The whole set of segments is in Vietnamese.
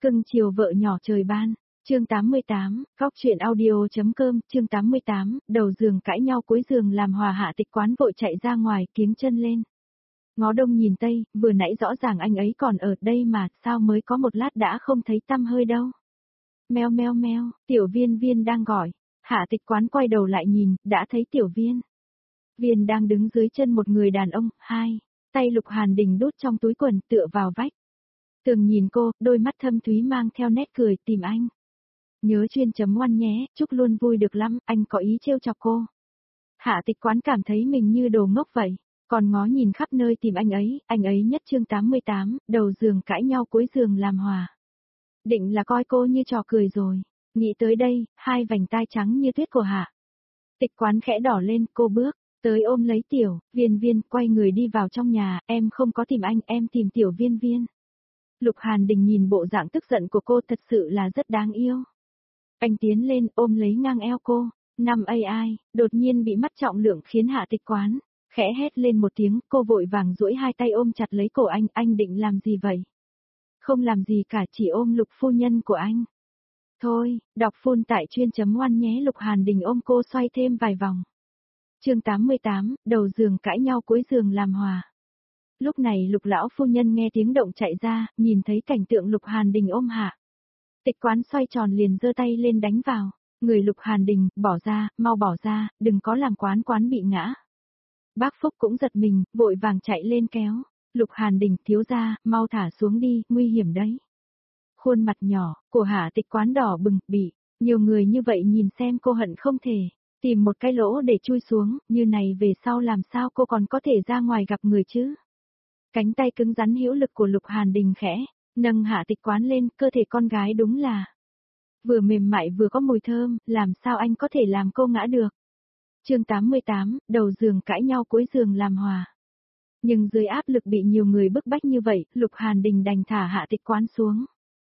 Cưng chiều vợ nhỏ trời ban, chương 88, góc chuyện audio.com, chương 88, đầu giường cãi nhau cuối giường làm hòa. Hạ Tịch Quán vội chạy ra ngoài, kiếng chân lên. Ngó đông nhìn tây, vừa nãy rõ ràng anh ấy còn ở đây mà, sao mới có một lát đã không thấy tăm hơi đâu. Meo meo meo, Tiểu Viên Viên đang gọi. Hạ Tịch Quán quay đầu lại nhìn, đã thấy Tiểu Viên. Viên đang đứng dưới chân một người đàn ông, tay Lục Hàn Đình đút trong túi quần tựa vào vách. Tường nhìn cô, đôi mắt thâm thúy mang theo nét cười, tìm anh. Nhớ chuyên chấm ngoan nhé, chúc luôn vui được lắm, anh có ý trêu chọc cô. Hạ Tịch Quán cảm thấy mình như đồ ngốc vậy, còn ngó nhìn khắp nơi tìm anh ấy nhất chương 88, đầu giường cãi nhau cuối giường làm hòa. Định là coi cô như trò cười rồi, nghĩ tới đây, hai vành tai trắng như tuyết của Hạ Tịch Quán khẽ đỏ lên, cô bước tới ôm lấy Tiểu Viên Viên, quay người đi vào trong nhà. Em không có tìm anh, em tìm Tiểu Viên Viên. Lục Hàn Đình nhìn bộ dạng tức giận của cô thật sự là rất đáng yêu. Anh tiến lên ôm lấy ngang eo cô, đột nhiên bị mất trọng lượng khiến Hạ Tịch Quán khẽ hét lên một tiếng, cô vội vàng duỗi hai tay ôm chặt lấy cổ anh định làm gì vậy? Không làm gì cả, chỉ ôm Lục phu nhân của anh. Thôi, đọc full tại chuyên.oan nhé. Lục Hàn Đình ôm cô xoay thêm vài vòng. Chương 88, đầu giường cãi nhau cuối giường làm hòa. Lúc này Lục lão phu nhân nghe tiếng động chạy ra, nhìn thấy cảnh tượng Lục Hàn Đình ôm Hạ Tịch Quán xoay tròn liền giơ tay lên đánh vào người Lục Hàn Đình, bỏ ra, mau bỏ ra, đừng có làm quán bị ngã. Bác Phúc cũng giật mình, vội vàng chạy lên kéo. Lục Hàn Đình, thiếu gia, mau thả xuống đi, nguy hiểm đấy. Khuôn mặt nhỏ của Hạ Tịch Quán đỏ bừng, bị nhiều người như vậy nhìn xem cô hận không thể tìm một cái lỗ để chui xuống, như này về sau làm sao cô còn có thể ra ngoài gặp người chứ? Cánh tay cứng rắn hữu lực của Lục Hàn Đình khẽ nâng Hạ Tịch Quán lên, cơ thể con gái đúng là vừa mềm mại vừa có mùi thơm, làm sao anh có thể làm cô ngã được. Chương 88, đầu giường cãi nhau cuối giường làm hòa. Nhưng dưới áp lực bị nhiều người bức bách như vậy, Lục Hàn Đình đành thả Hạ Tịch Quán xuống.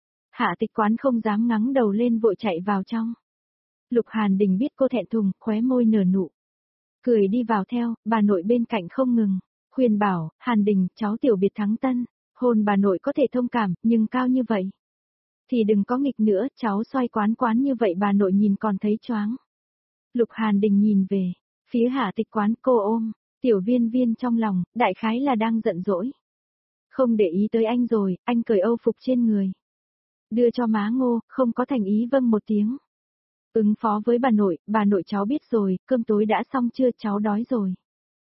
Hạ Tịch Quán không dám ngẩng đầu lên, vội chạy vào trong. Lục Hàn Đình biết cô thẹn thùng, khóe môi nở nụ cười đi vào theo, bà nội bên cạnh không ngừng khuyên bảo, Hàn Đình, cháu tiểu biệt thắng tân, hôn. Bà nội có thể thông cảm, nhưng cao như vậy thì đừng có nghịch nữa, cháu xoay quán như vậy bà nội nhìn còn thấy choáng. Lục Hàn Đình nhìn về phía Hạ Tịch Quán, cô ôm Tiểu Viên Viên trong lòng, đại khái là đang giận dỗi. Không để ý tới anh rồi, anh cởi âu phục trên người, đưa cho má Ngô, không có thành ý vâng một tiếng. Ứng phó với bà nội cháu biết rồi, cơm tối đã xong chưa, cháu đói rồi.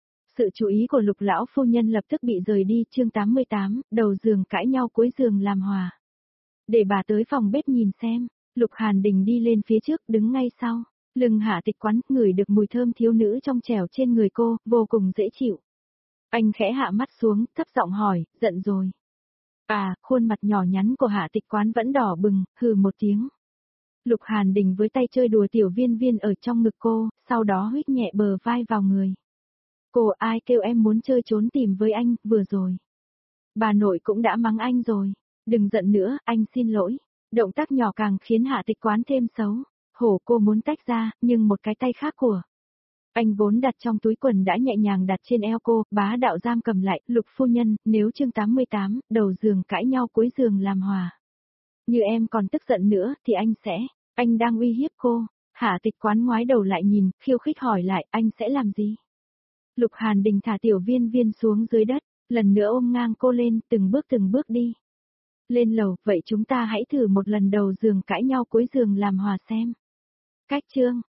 Sự chú ý của Lục lão phu nhân lập tức bị rời đi. Chương 88, đầu giường cãi nhau cuối giường làm hòa. Để bà tới phòng bếp nhìn xem. Lục Hàn Đình đi lên phía trước, đứng ngay sau lưng Hạ Tịch Quán, ngửi được mùi thơm thiếu nữ trong trẻo trên người cô, vô cùng dễ chịu. Anh khẽ hạ mắt xuống, thấp giọng hỏi, giận rồi? Khuôn mặt nhỏ nhắn của Hạ Tịch Quán vẫn đỏ bừng, hừ một tiếng. Lục Hàn Đình với tay chơi đùa Tiểu Viên Viên ở trong ngực cô, sau đó huých nhẹ bờ vai vào người. Cô, ai kêu em muốn chơi trốn tìm với anh, vừa rồi bà nội cũng đã mắng anh rồi. Đừng giận nữa, anh xin lỗi. Động tác nhỏ càng khiến Hạ Tịch Quán thêm xấu hổ. Cô muốn tách ra, nhưng một cái tay khác của anh vốn đặt trong túi quần đã nhẹ nhàng đặt trên eo cô, bá đạo giam cầm lại. Lục phu nhân, nếu chương 88, đầu giường cãi nhau cuối giường làm hòa, như em còn tức giận nữa, thì anh đang uy hiếp cô. Hạ Tịch Quán ngoái đầu lại nhìn, khiêu khích hỏi lại, anh sẽ làm gì? Lục Hàn Đình thả Tiểu Viên Viên xuống dưới đất, lần nữa ôm ngang cô lên, từng bước đi lên lầu. Vậy chúng ta hãy thử một lần đầu giường cãi nhau cuối giường làm hòa xem. Cách chương